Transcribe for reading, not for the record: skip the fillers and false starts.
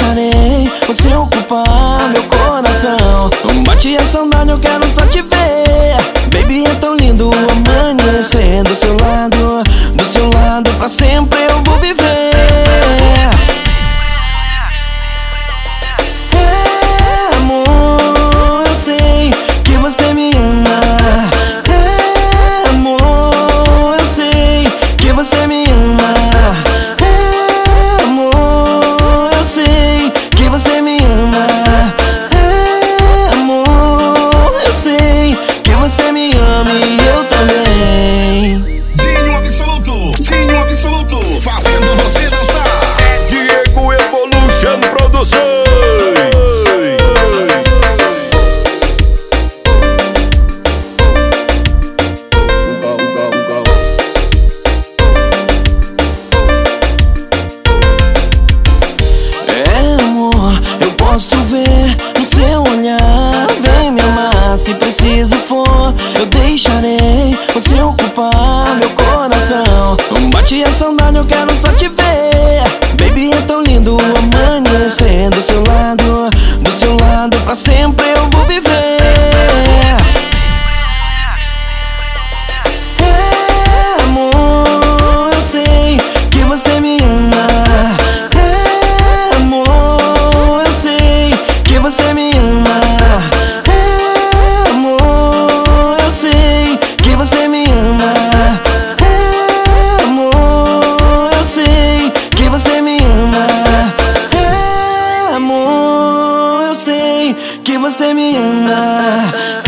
deixarei você ocupar meu coração. Bate a saudade, eu quero só te ver. Baby, é tão lindo amanhecer do seu lado pra sempre eu vou viver. É, amor, eu sei que você me ama. É, amor, eu sei que você me ama. É, amor, eu sei que você me ama. É, amor, eu sei que você me ama e eu também. Dinho Absoluto, fazendo você dançar. Diego Evolution Produções. É, amor, eu posso ver no seu olhar. Vem me amar, se preciso for, eu deixarei você ocupar meu coração. Bate a saudade, eu quero só te ver. Baby, é tão lindo amanhecer do seu lado pra sempre eu vou viver. É, amor, eu sei que você me ama. É, amor, eu sei que você me ama. É, amor, eu sei que você me ama. É, amor, eu sei que você me ama. É, amor, eu sei que você me ama.